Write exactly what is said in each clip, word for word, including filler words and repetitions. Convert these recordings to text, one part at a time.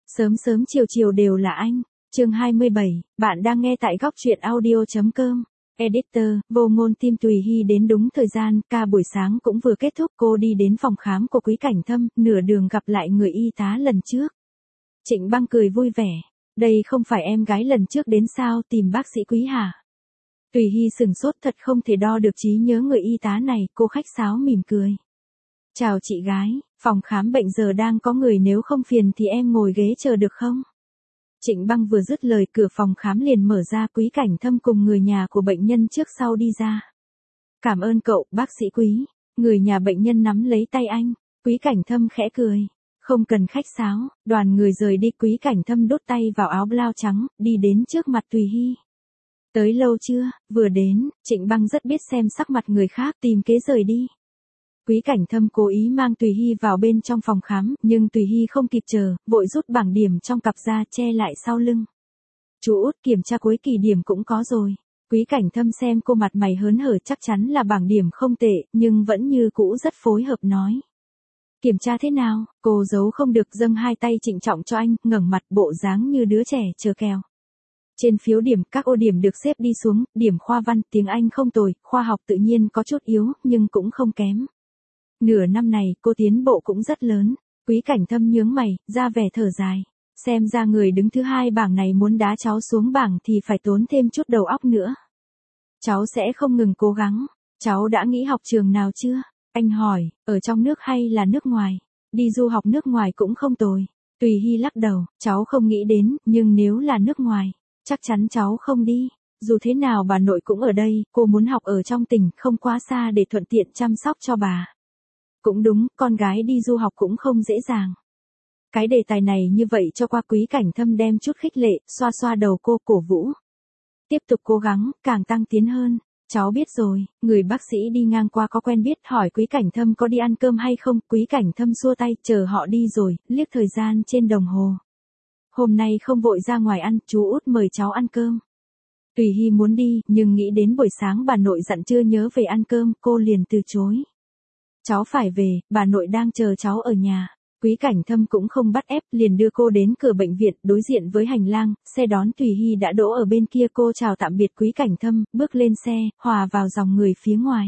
Sớm sớm chiều chiều đều là anh. Chương hai mươi bảy, bạn đang nghe tại góc truyện audio chấm com. Editor, vô ngôn tim Tùy Hy đến đúng thời gian, ca buổi sáng cũng vừa kết thúc, cô đi đến phòng khám của Quý Cảnh Thâm, nửa đường gặp lại người y tá lần trước. Trịnh Băng cười vui vẻ, đây không phải em gái lần trước đến sao, tìm bác sĩ Quý hả? Tùy Hy sừng sốt, thật không thể đo được trí nhớ người y tá này, cô khách sáo mỉm cười. Chào chị gái, phòng khám bệnh giờ đang có người, nếu không phiền thì em ngồi ghế chờ được không? Trịnh Băng vừa dứt lời, cửa phòng khám liền mở ra, Quý Cảnh Thâm cùng người nhà của bệnh nhân trước sau đi ra. Cảm ơn cậu, bác sĩ Quý. Người nhà bệnh nhân nắm lấy tay anh, Quý Cảnh Thâm khẽ cười. Không cần khách sáo, đoàn người rời đi, Quý Cảnh Thâm đút tay vào áo blau trắng, đi đến trước mặt Tùy Hy. Tới lâu chưa? Vừa đến. Trịnh Băng rất biết xem sắc mặt người khác, tìm kế rời đi. Quý Cảnh Thâm cố ý mang Tùy Hy vào bên trong phòng khám, nhưng Tùy Hy không kịp chờ, vội rút bảng điểm trong cặp ra che lại sau lưng. Chú út, kiểm tra cuối kỳ điểm cũng có rồi. Quý Cảnh Thâm xem cô mặt mày hớn hở, chắc chắn là bảng điểm không tệ, nhưng vẫn như cũ rất phối hợp nói. Kiểm tra thế nào? Cô giấu không được, dâng hai tay trịnh trọng cho anh, ngẩng mặt bộ dáng như đứa trẻ chờ kèo. Trên phiếu điểm, các ô điểm được xếp đi xuống, điểm khoa văn, tiếng Anh không tồi, khoa học tự nhiên có chút yếu, nhưng cũng không kém. Nửa năm này, cô tiến bộ cũng rất lớn. Quý Cảnh Thâm nhướng mày, ra vẻ thở dài. Xem ra người đứng thứ hai bảng này muốn đá cháu xuống bảng thì phải tốn thêm chút đầu óc nữa. Cháu sẽ không ngừng cố gắng. Cháu đã nghĩ học trường nào chưa? Anh hỏi, ở trong nước hay là nước ngoài? Đi du học nước ngoài cũng không tồi. Tùy Hy lắc đầu, cháu không nghĩ đến, nhưng nếu là nước ngoài, chắc chắn cháu không đi. Dù thế nào bà nội cũng ở đây, cô muốn học ở trong tỉnh, không quá xa để thuận tiện chăm sóc cho bà. Cũng đúng, con gái đi du học cũng không dễ dàng. Cái đề tài này như vậy cho qua, Quý Cảnh Thâm đem chút khích lệ, xoa xoa đầu cô, cổ vũ. Tiếp tục cố gắng, càng tăng tiến hơn. Cháu biết rồi. Người bác sĩ đi ngang qua có quen biết, hỏi Quý Cảnh Thâm có đi ăn cơm hay không. Quý Cảnh Thâm xua tay, chờ họ đi rồi, liếc thời gian trên đồng hồ. Hôm nay không vội ra ngoài ăn, chú út mời cháu ăn cơm. Tùy Hy muốn đi, nhưng nghĩ đến buổi sáng bà nội dặn chưa nhớ về ăn cơm, cô liền từ chối. Cháu phải về, bà nội đang chờ cháu ở nhà. Quý Cảnh Thâm cũng không bắt ép, liền đưa cô đến cửa bệnh viện, đối diện với hành lang, xe đón Tùy Hy đã đỗ ở bên kia, cô chào tạm biệt Quý Cảnh Thâm, bước lên xe, hòa vào dòng người phía ngoài.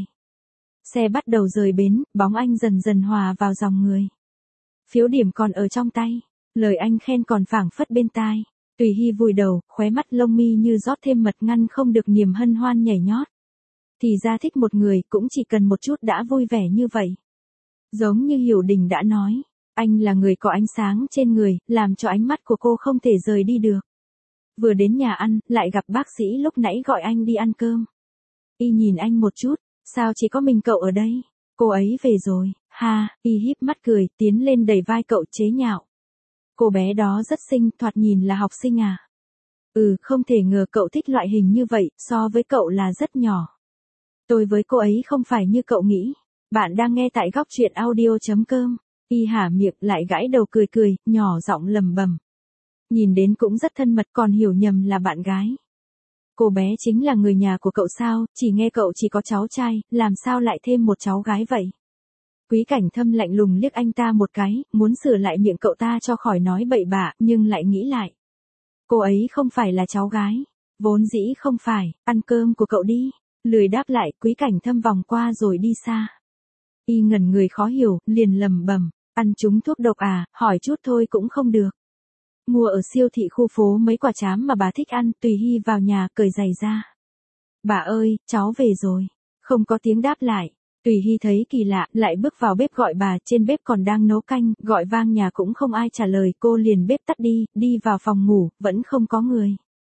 Xe bắt đầu rời bến, bóng anh dần dần hòa vào dòng người. Phiếu điểm còn ở trong tay, lời anh khen còn phảng phất bên tai. Tùy Hy vùi đầu, khóe mắt lông mi như rót thêm mật, ngăn không được niềm hân hoan nhảy nhót. Thì ra thích một người cũng chỉ cần một chút đã vui vẻ như vậy. Giống như Hiểu Đình đã nói, anh là người có ánh sáng trên người, làm cho ánh mắt của cô không thể rời đi được. Vừa đến nhà ăn, lại gặp bác sĩ lúc nãy gọi anh đi ăn cơm. Y nhìn anh một chút, sao chỉ có mình cậu ở đây? Cô ấy về rồi, ha, Y híp mắt cười, tiến lên đẩy vai cậu chế nhạo. Cô bé đó rất xinh, thoạt nhìn là học sinh à? Ừ, không thể ngờ cậu thích loại hình như vậy, so với cậu là rất nhỏ. Tôi với cô ấy không phải như cậu nghĩ. Bạn đang nghe tại góc truyện audio chấm com. Y hả miệng, lại gãi đầu cười cười, nhỏ giọng lầm bầm. Nhìn đến cũng rất thân mật, còn hiểu nhầm là bạn gái. Cô bé chính là người nhà của cậu sao? Chỉ nghe cậu chỉ có cháu trai, làm sao lại thêm một cháu gái vậy? Quý Cảnh Thâm lạnh lùng liếc anh ta một cái, muốn sửa lại miệng cậu ta cho khỏi nói bậy bạ, nhưng lại nghĩ lại. Cô ấy không phải là cháu gái. Vốn dĩ không phải, ăn cơm của cậu đi. Lười đáp lại, Quý Cảnh Thâm vòng qua rồi đi xa. Y ngẩn người khó hiểu, liền lầm bầm, ăn trúng thuốc độc à, hỏi chút thôi cũng không được. Mua ở siêu thị khu phố mấy quả trám mà bà thích ăn, Tùy Hy vào nhà, cởi giày ra. Bà ơi, cháu về rồi. Không có tiếng đáp lại. Tùy Hy thấy kỳ lạ, lại bước vào bếp gọi bà, trên bếp còn đang nấu canh, gọi vang nhà cũng không ai trả lời, cô liền bếp tắt đi, đi vào phòng ngủ, vẫn không có người.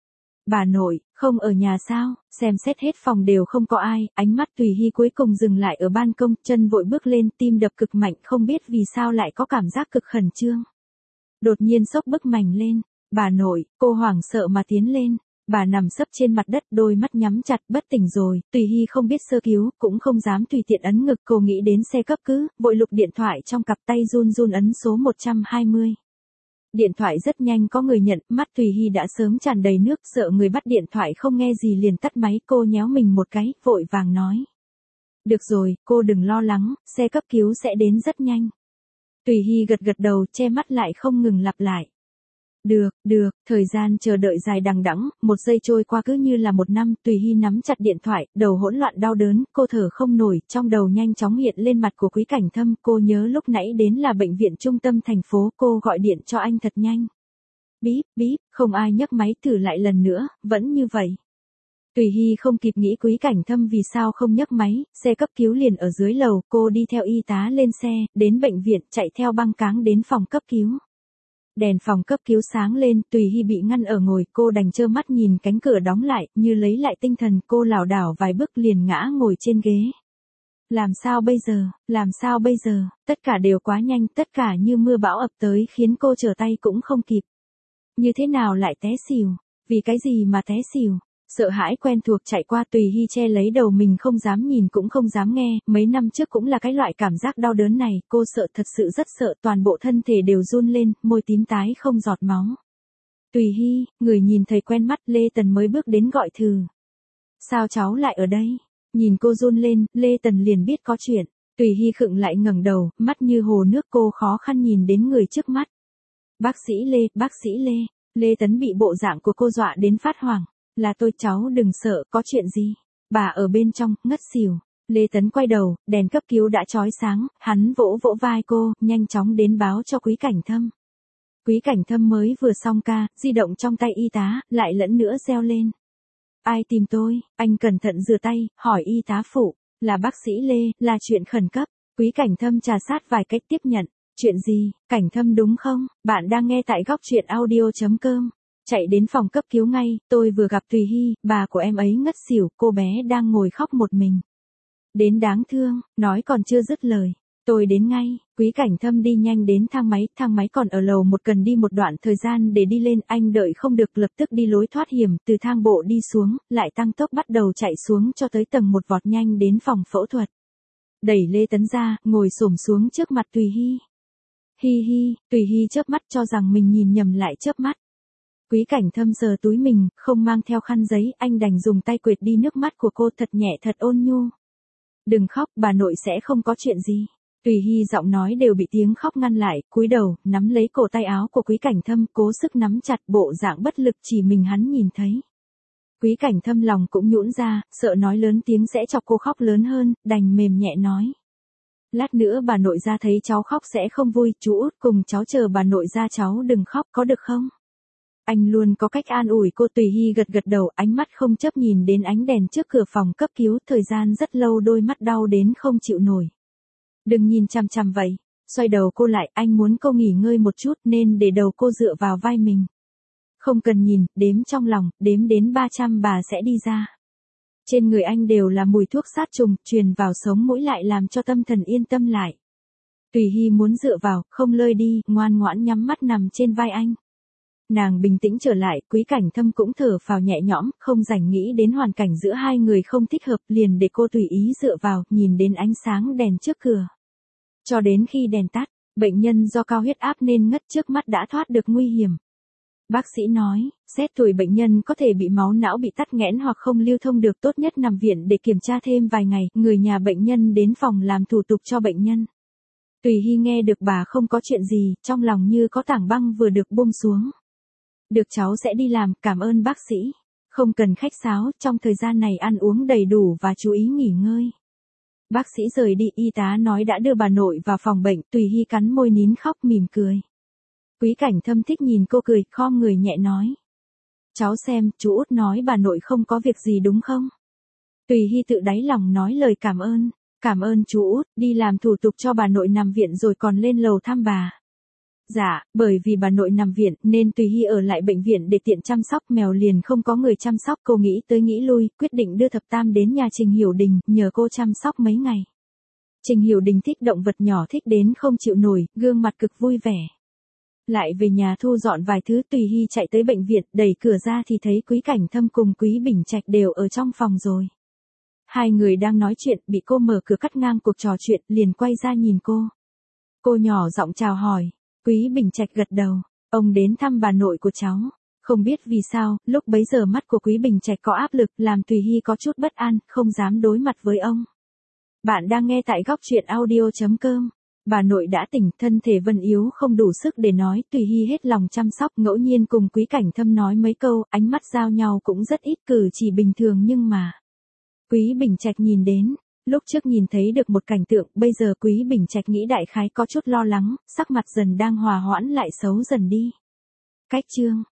Bà nội, không ở nhà sao? Xem xét hết phòng đều không có ai, ánh mắt Tùy Hy cuối cùng dừng lại ở ban công, chân vội bước lên, tim đập cực mạnh, không biết vì sao lại có cảm giác cực khẩn trương. Đột nhiên sốc bức mành lên, bà nội, cô hoảng sợ mà tiến lên, bà nằm sấp trên mặt đất, đôi mắt nhắm chặt, bất tỉnh rồi, Tùy Hy không biết sơ cứu, cũng không dám tùy tiện ấn ngực, cô nghĩ đến xe cấp cứu, vội lục điện thoại trong cặp tay run run ấn số một trăm hai mươi. Điện thoại rất nhanh có người nhận, mắt Tùy Hy đã sớm tràn đầy nước, sợ người bắt điện thoại không nghe gì liền tắt máy, cô nhéo mình một cái, vội vàng nói. Được rồi, cô đừng lo lắng, xe cấp cứu sẽ đến rất nhanh. Tùy Hy gật gật đầu, che mắt lại không ngừng lặp lại. Được, được, thời gian chờ đợi dài đằng đẵng, một giây trôi qua cứ như là một năm, Tùy Hy nắm chặt điện thoại, đầu hỗn loạn đau đớn, cô thở không nổi, trong đầu nhanh chóng hiện lên mặt của Quý Cảnh Thâm, cô nhớ lúc nãy đến là bệnh viện trung tâm thành phố, cô gọi điện cho anh thật nhanh. Bíp, bíp, không ai nhấc máy, thử lại lần nữa, vẫn như vậy. Tùy Hy không kịp nghĩ Quý Cảnh Thâm vì sao không nhấc máy, xe cấp cứu liền ở dưới lầu, cô đi theo y tá lên xe, đến bệnh viện, chạy theo băng cáng đến phòng cấp cứu. Đèn phòng cấp cứu sáng lên, Tùy Hy bị ngăn ở ngồi, cô đành trơ mắt nhìn cánh cửa đóng lại, như lấy lại tinh thần, cô lảo đảo vài bước liền ngã ngồi trên ghế. Làm sao bây giờ, làm sao bây giờ, tất cả đều quá nhanh, tất cả như mưa bão ập tới khiến cô trở tay cũng không kịp. Như thế nào lại té xỉu, vì cái gì mà té xỉu? Sợ hãi quen thuộc chạy qua, Tùy Hy che lấy đầu mình không dám nhìn cũng không dám nghe, mấy năm trước cũng là cái loại cảm giác đau đớn này, cô sợ thật sự rất sợ, toàn bộ thân thể đều run lên, môi tím tái không giọt máu. Tùy Hy, người nhìn thấy quen mắt, Lê Tần mới bước đến gọi thử. Sao cháu lại ở đây? Nhìn cô run lên, Lê Tần liền biết có chuyện, Tùy Hy khựng lại ngẩng đầu, mắt như hồ nước, cô khó khăn nhìn đến người trước mắt. Bác sĩ Lê, bác sĩ Lê, Lê Tấn bị bộ dạng của cô dọa đến phát hoảng. Là tôi, cháu đừng sợ, có chuyện gì? Bà ở bên trong, ngất xỉu. Lê Tấn quay đầu, đèn cấp cứu đã chói sáng, hắn vỗ vỗ vai cô, nhanh chóng đến báo cho Quý Cảnh Thâm. Quý Cảnh Thâm mới vừa xong ca, di động trong tay y tá, lại lẫn nữa reo lên. Ai tìm tôi? Anh cẩn thận rửa tay, hỏi y tá phụ, là bác sĩ Lê, là chuyện khẩn cấp. Quý Cảnh Thâm trà sát vài cách tiếp nhận. Chuyện gì? Cảnh Thâm đúng không? Bạn đang nghe tại góc truyện audio chấm com. Chạy đến phòng cấp cứu ngay, tôi vừa gặp Tùy Hy, bà của em ấy ngất xỉu, cô bé đang ngồi khóc một mình. Đến đáng thương, nói còn chưa dứt lời. Tôi đến ngay, Quý Cảnh Thâm đi nhanh đến thang máy, thang máy còn ở lầu một, cần đi một đoạn thời gian để đi lên, anh đợi không được lập tức đi lối thoát hiểm, từ thang bộ đi xuống, lại tăng tốc bắt đầu chạy xuống cho tới tầng một, vọt nhanh đến phòng phẫu thuật. Đẩy Lê Tấn ra, ngồi xổm xuống trước mặt Tùy Hy. Hi hi, Tùy Hy chớp mắt cho rằng mình nhìn nhầm lại chớp mắt. Quý Cảnh Thâm sờ túi mình, không mang theo khăn giấy, anh đành dùng tay quệt đi nước mắt của cô, thật nhẹ thật ôn nhu. Đừng khóc, bà nội sẽ không có chuyện gì. Tùy Hy giọng nói đều bị tiếng khóc ngăn lại, cúi đầu, nắm lấy cổ tay áo của Quý Cảnh Thâm, cố sức nắm chặt, bộ dạng bất lực chỉ mình hắn nhìn thấy. Quý Cảnh Thâm lòng cũng nhũn ra, sợ nói lớn tiếng sẽ chọc cô khóc lớn hơn, đành mềm nhẹ nói. Lát nữa bà nội ra thấy cháu khóc sẽ không vui, chú Út cùng cháu chờ bà nội ra, cháu đừng khóc, có được không? Anh luôn có cách an ủi cô. Tùy Hy gật gật đầu, ánh mắt không chấp nhìn đến ánh đèn trước cửa phòng cấp cứu, thời gian rất lâu, đôi mắt đau đến không chịu nổi. Đừng nhìn chằm chằm vậy, xoay đầu cô lại, anh muốn cô nghỉ ngơi một chút nên để đầu cô dựa vào vai mình. Không cần nhìn, đếm trong lòng, đếm đến ba trăm bà sẽ đi ra. Trên người anh đều là mùi thuốc sát trùng, truyền vào sống mũi lại làm cho tâm thần yên tâm lại. Tùy Hy muốn dựa vào, không lơi đi, ngoan ngoãn nhắm mắt nằm trên vai anh. Nàng bình tĩnh trở lại, Quý Cảnh Thâm cũng thở phào nhẹ nhõm, không rảnh nghĩ đến hoàn cảnh giữa hai người không thích hợp, liền để cô tùy ý dựa vào, nhìn đến ánh sáng đèn trước cửa. Cho đến khi đèn tắt, bệnh nhân do cao huyết áp nên ngất trước mắt đã thoát được nguy hiểm. Bác sĩ nói, xét tuổi bệnh nhân có thể bị máu não bị tắc nghẽn hoặc không lưu thông được, tốt nhất nằm viện để kiểm tra thêm vài ngày, người nhà bệnh nhân đến phòng làm thủ tục cho bệnh nhân. Tùy Hy nghe được bà không có chuyện gì, trong lòng như có tảng băng vừa được buông xuống. Được, cháu sẽ đi làm, cảm ơn bác sĩ. Không cần khách sáo, trong thời gian này ăn uống đầy đủ và chú ý nghỉ ngơi. Bác sĩ rời đi, y tá nói đã đưa bà nội vào phòng bệnh, Tùy Hy cắn môi nín khóc mỉm cười. Quý Cảnh Thâm thích nhìn cô cười, khom người nhẹ nói. Cháu xem, chú Út nói bà nội không có việc gì đúng không? Tùy Hy tự đáy lòng nói lời cảm ơn. Cảm ơn chú Út, đi làm thủ tục cho bà nội nằm viện rồi còn lên lầu thăm bà. Dạ, bởi vì bà nội nằm viện nên Tùy Hy ở lại bệnh viện để tiện chăm sóc, mèo liền không có người chăm sóc, cô nghĩ tới nghĩ lui, quyết định đưa Thập Tam đến nhà Trình Hiểu Đình, nhờ cô chăm sóc mấy ngày. Trình Hiểu Đình thích động vật nhỏ, thích đến không chịu nổi, gương mặt cực vui vẻ. Lại về nhà thu dọn vài thứ, Tùy Hy chạy tới bệnh viện, đẩy cửa ra thì thấy Quý Cảnh Thâm cùng Quý Bình Trạch đều ở trong phòng rồi. Hai người đang nói chuyện, bị cô mở cửa cắt ngang cuộc trò chuyện, liền quay ra nhìn cô. Cô nhỏ giọng chào hỏi. Quý Bình Trạch gật đầu, ông đến thăm bà nội của cháu. Không biết vì sao, lúc bấy giờ mắt của Quý Bình Trạch có áp lực, làm Tùy Hy có chút bất an, không dám đối mặt với ông. Bạn đang nghe tại góc truyện audio chấm com. Bà nội đã tỉnh, thân thể Vân yếu không đủ sức để nói, Tùy Hy hết lòng chăm sóc, ngẫu nhiên cùng Quý Cảnh Thâm nói mấy câu, ánh mắt giao nhau cũng rất ít, cử chỉ bình thường nhưng mà. Quý Bình Trạch nhìn đến, lúc trước nhìn thấy được một cảnh tượng, bây giờ Quý Bình Trạch nghĩ đại khái có chút lo lắng, sắc mặt dần đang hòa hoãn lại xấu dần đi. Cách chương